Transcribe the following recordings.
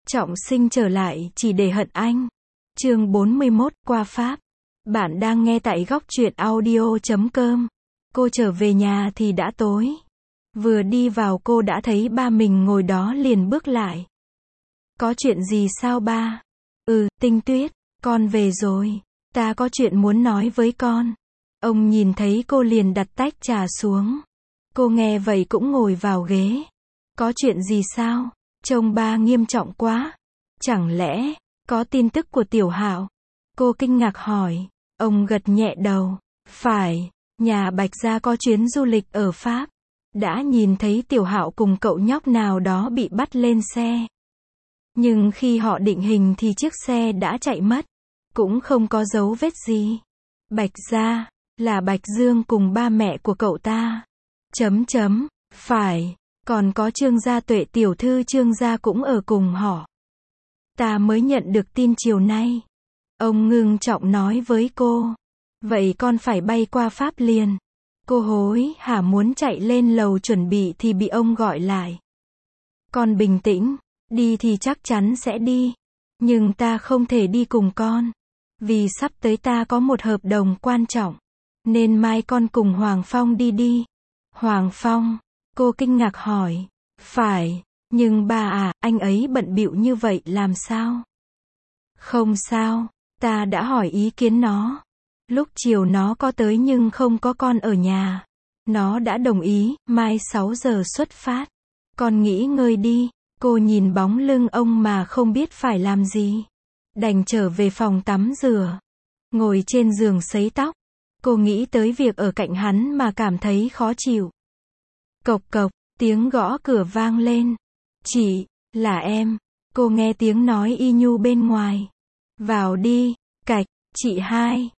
Trọng sinh trở lại chỉ để hận anh. Chương 41, qua Pháp. Bạn đang nghe tại góc truyện audio.com. Cô trở về nhà thì đã tối. Vừa đi vào cô đã thấy ba mình ngồi đó liền bước lại. Có chuyện gì sao ba? Tinh Tuyết, con về rồi. Ta có chuyện muốn nói với con. Ông nhìn thấy cô liền đặt tách trà xuống. Cô nghe vậy cũng ngồi vào ghế. Có chuyện gì sao? Trông ba nghiêm trọng quá. Chẳng lẽ, có tin tức của Tiểu Hạo? Cô kinh ngạc hỏi. Ông gật nhẹ đầu. Phải, nhà Bạch gia có chuyến du lịch ở Pháp. Đã nhìn thấy Tiểu Hạo cùng cậu nhóc nào đó bị bắt lên xe. Nhưng khi họ định hình thì chiếc xe đã chạy mất. Cũng không có dấu vết gì. Bạch gia, là Bạch Dương cùng ba mẹ của cậu ta. Phải, còn có Trương gia Tuệ tiểu thư Trương gia cũng ở cùng họ. Ta mới nhận được tin chiều nay. Ông ngưng trọng nói với cô. Vậy con phải bay qua Pháp liền. Cô hối hả muốn chạy lên lầu chuẩn bị thì bị ông gọi lại. Con bình tĩnh, đi thì chắc chắn sẽ đi. Nhưng ta không thể đi cùng con. Vì sắp tới ta có một hợp đồng quan trọng. Nên mai con cùng Hoàng Phong đi. Hoàng Phong? Cô kinh ngạc hỏi. Phải, nhưng ba à, anh ấy bận bịu như vậy làm sao? Không sao, ta đã hỏi ý kiến nó. Lúc chiều nó có tới nhưng không có con ở nhà. Nó đã đồng ý, mai 6 giờ xuất phát. Con nghỉ ngơi đi. Cô nhìn bóng lưng ông mà không biết phải làm gì. Đành trở về phòng tắm rửa. Ngồi trên giường sấy tóc. Cô nghĩ tới việc ở cạnh hắn mà cảm thấy khó chịu. Cộc cộc, tiếng gõ cửa vang lên. Chị, là em. Cô nghe tiếng nói y nhu bên ngoài. Vào đi, cạch, chị hai.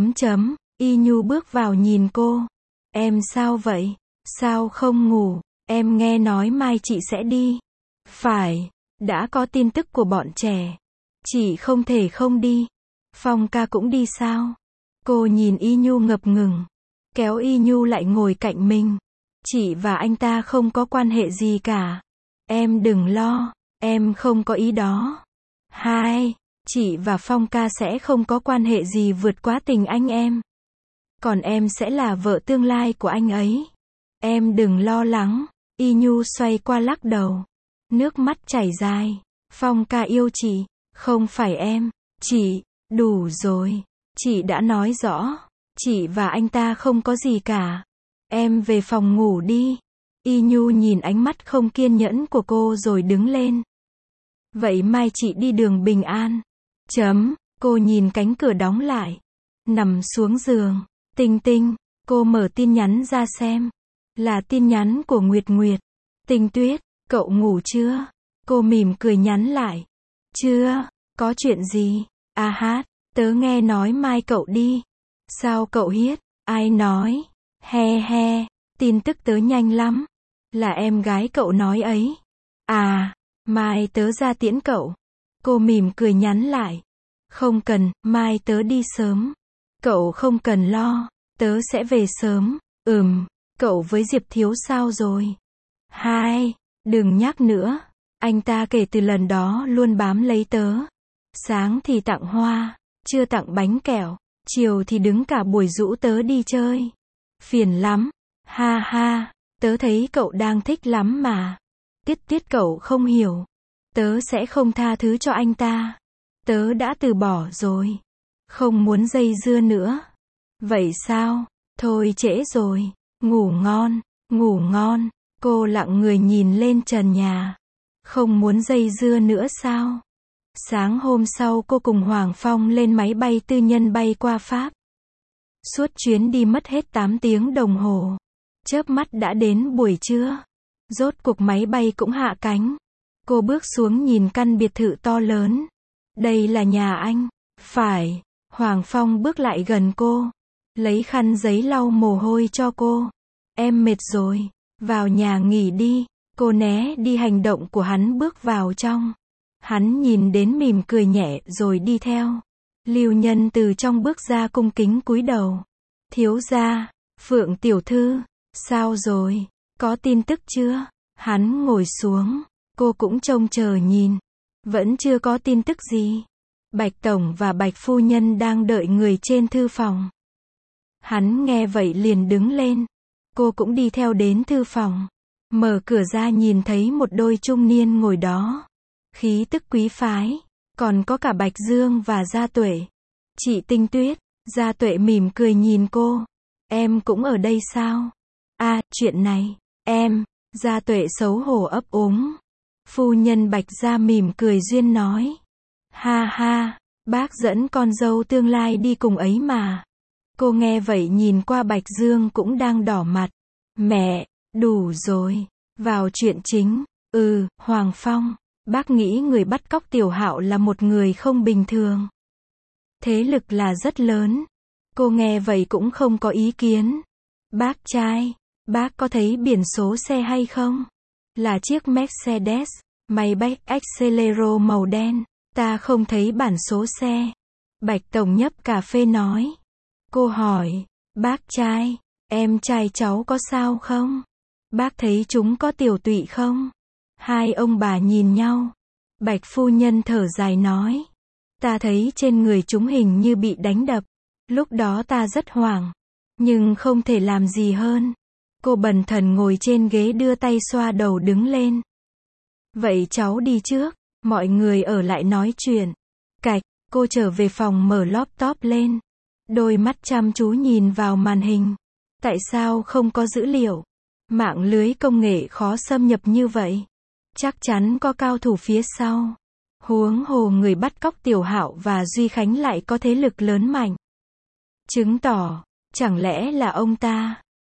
Y nhu bước vào nhìn cô. Em sao vậy? Sao không ngủ? Em nghe nói mai chị sẽ đi. Phải, đã có tin tức của bọn trẻ. Chị không thể không đi. Phong ca cũng đi sao? Cô nhìn y nhu ngập ngừng. Kéo y nhu lại ngồi cạnh mình. Chị và anh ta không có quan hệ gì cả. Em đừng lo, em không có ý đó. Hai, chị và Phong ca sẽ không có quan hệ gì vượt quá tình anh em. Còn em sẽ là vợ tương lai của anh ấy. Em đừng lo lắng. Y nhu xoay qua lắc đầu. Nước mắt chảy dài. Phong ca yêu chị, không phải em. Chị, đủ rồi. Chị đã nói rõ. Chị và anh ta không có gì cả. Em về phòng ngủ đi. Y nhu nhìn ánh mắt không kiên nhẫn của cô rồi đứng lên. Vậy mai chị đi đường bình an. Cô nhìn cánh cửa đóng lại. Nằm xuống giường. Tinh Tinh. Cô mở tin nhắn ra xem. Là tin nhắn của Nguyệt Nguyệt. Tinh Tuyết, cậu ngủ chưa? Cô mỉm cười nhắn lại. Chưa, có chuyện gì? À hát, tớ nghe nói mai cậu đi. Sao cậu hiết? Ai nói? He, tin tức tớ nhanh lắm. Là em gái cậu nói ấy. À, mai tớ ra tiễn cậu. Cô mỉm cười nhắn lại. Không cần, mai tớ đi sớm. Cậu không cần lo, tớ sẽ về sớm. Cậu với Diệp Thiếu sao rồi? Hai, đừng nhắc nữa. Anh ta kể từ lần đó luôn bám lấy tớ. Sáng thì tặng hoa, trưa tặng bánh kẹo, chiều thì đứng cả buổi rủ tớ đi chơi. Phiền lắm. Ha, tớ thấy cậu đang thích lắm mà. Tiết cậu không hiểu. Tớ sẽ không tha thứ cho anh ta. Tớ đã từ bỏ rồi. Không muốn dây dưa nữa. Vậy sao? Thôi trễ rồi. Ngủ ngon. Cô lặng người nhìn lên trần nhà. Không muốn dây dưa nữa sao? Sáng hôm sau cô cùng Hoàng Phong lên máy bay tư nhân bay qua Pháp. Suốt chuyến đi mất hết 8 tiếng đồng hồ. Chớp mắt đã đến buổi trưa. Rốt cuộc máy bay cũng hạ cánh. Cô bước xuống nhìn căn biệt thự to lớn. Đây là nhà anh. Phải. Hoàng Phong bước lại gần cô. Lấy khăn giấy lau mồ hôi cho cô. Em mệt rồi. Vào nhà nghỉ đi. Cô né đi hành động của hắn bước vào trong. Hắn nhìn đến mỉm cười nhẹ rồi đi theo. Lưu Nhân từ trong bước ra cung kính cúi đầu. Thiếu gia, Phượng tiểu thư, sao rồi? Có tin tức chưa? Hắn ngồi xuống. Cô cũng trông chờ nhìn. Vẫn chưa có tin tức gì. Bạch Tổng và Bạch Phu Nhân đang đợi người trên thư phòng. Hắn nghe vậy liền đứng lên. Cô cũng đi theo đến thư phòng. Mở cửa ra nhìn thấy một đôi trung niên ngồi đó. Khí tức quý phái. Còn có cả Bạch Dương và Gia Tuệ. Chị Tinh Tuyết. Gia Tuệ mỉm cười nhìn cô. Em cũng ở đây sao? À, chuyện này. Em. Gia Tuệ xấu hổ ấp úng. Phu nhân Bạch Gia mỉm cười duyên nói. Ha ha, bác dẫn con dâu tương lai đi cùng ấy mà. Cô nghe vậy nhìn qua Bạch Dương cũng đang đỏ mặt. Mẹ, đủ rồi. Vào chuyện chính. Hoàng Phong. Bác nghĩ người bắt cóc Tiểu Hạo là một người không bình thường. Thế lực là rất lớn. Cô nghe vậy cũng không có ý kiến. Bác trai, bác có thấy biển số xe hay không? Là chiếc Mercedes, Maybach Exelero màu đen. Ta không thấy bản số xe. Bạch Tổng nhấp cà phê nói. Cô hỏi, bác trai, em trai cháu có sao không? Bác thấy chúng có tiểu tụy không? Hai ông bà nhìn nhau. Bạch Phu Nhân thở dài nói. Ta thấy trên người chúng hình như bị đánh đập. Lúc đó ta rất hoảng. Nhưng không thể làm gì hơn. Cô bần thần ngồi trên ghế đưa tay xoa đầu đứng lên. Vậy cháu đi trước. Mọi người ở lại nói chuyện. Cạch, cô trở về phòng mở laptop lên. Đôi mắt chăm chú nhìn vào màn hình. Tại sao không có dữ liệu? Mạng lưới công nghệ khó xâm nhập như vậy. Chắc chắn có cao thủ phía sau. Huống hồ người bắt cóc Tiểu Hạo và Duy Khánh lại có thế lực lớn mạnh. Chứng tỏ, chẳng lẽ là ông ta?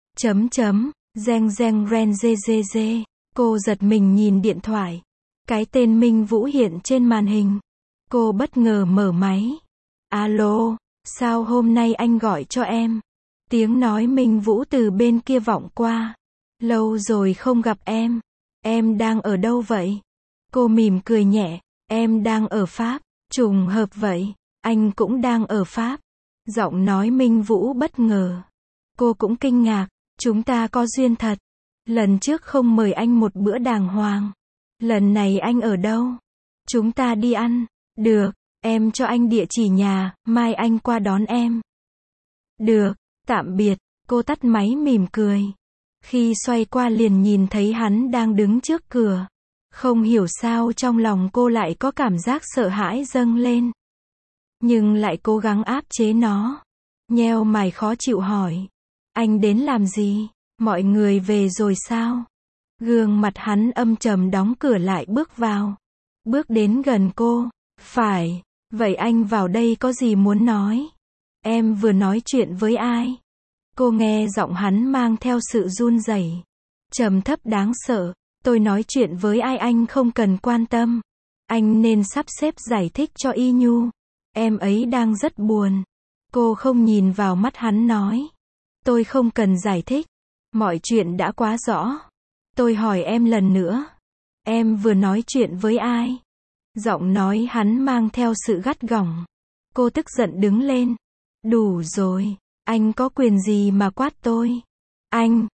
Reng reng ren dê dê dê. Cô giật mình nhìn điện thoại. Cái tên Minh Vũ hiện trên màn hình. Cô bất ngờ mở máy. Alo, sao hôm nay anh gọi cho em? Tiếng nói Minh Vũ từ bên kia vọng qua. Lâu rồi không gặp em. Em đang ở đâu vậy? Cô mỉm cười nhẹ. Em đang ở Pháp. Trùng hợp vậy. Anh cũng đang ở Pháp. Giọng nói Minh Vũ bất ngờ. Cô cũng kinh ngạc. Chúng ta có duyên thật. Lần trước không mời anh một bữa đàng hoàng. Lần này anh ở đâu? Chúng ta đi ăn. Được, em cho anh địa chỉ nhà, mai anh qua đón em. Được, tạm biệt. Cô tắt máy mỉm cười. Khi xoay qua liền nhìn thấy hắn đang đứng trước cửa. Không hiểu sao trong lòng cô lại có cảm giác sợ hãi dâng lên. Nhưng lại cố gắng áp chế nó. Nheo mày khó chịu hỏi. Anh đến làm gì? Mọi người về rồi sao? Gương mặt hắn âm trầm đóng cửa lại bước vào. Bước đến gần cô. Phải, vậy anh vào đây có gì muốn nói? Em vừa nói chuyện với ai? Cô nghe giọng hắn mang theo sự run rẩy, trầm thấp đáng sợ. Tôi nói chuyện với ai anh không cần quan tâm. Anh nên sắp xếp giải thích cho Y Nhu. Em ấy đang rất buồn. Cô không nhìn vào mắt hắn nói. Tôi không cần giải thích. Mọi chuyện đã quá rõ. Tôi hỏi em lần nữa. Em vừa nói chuyện với ai? Giọng nói hắn mang theo sự gắt gỏng. Cô tức giận đứng lên. Đủ rồi. Anh có quyền gì mà quát tôi? Anh,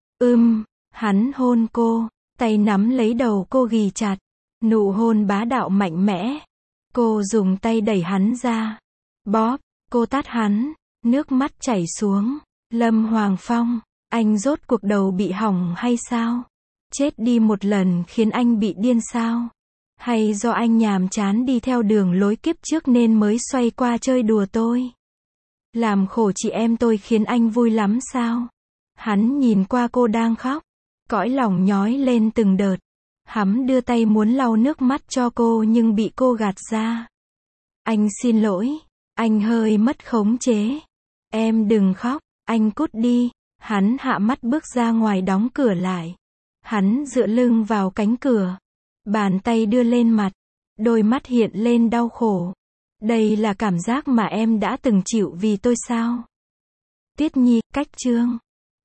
hắn hôn cô. Tay nắm lấy đầu cô ghì chặt. Nụ hôn bá đạo mạnh mẽ. Cô dùng tay đẩy hắn ra. Bóp, cô tát hắn. Nước mắt chảy xuống. Lâm Hoàng Phong, anh rốt cuộc đầu bị hỏng hay sao? Chết đi một lần khiến anh bị điên sao? Hay do anh nhàm chán đi theo đường lối kiếp trước nên mới xoay qua chơi đùa tôi? Làm khổ chị em tôi khiến anh vui lắm sao? Hắn nhìn qua cô đang khóc. Cõi lòng nhói lên từng đợt. Hắn đưa tay muốn lau nước mắt cho cô nhưng bị cô gạt ra. Anh xin lỗi. Anh hơi mất khống chế. Em đừng khóc. Anh cút đi. Hắn hạ mắt bước ra ngoài đóng cửa lại. Hắn dựa lưng vào cánh cửa. Bàn tay đưa lên mặt. Đôi mắt hiện lên đau khổ. Đây là cảm giác mà em đã từng chịu vì tôi sao? Tiết Nhi, cách chương.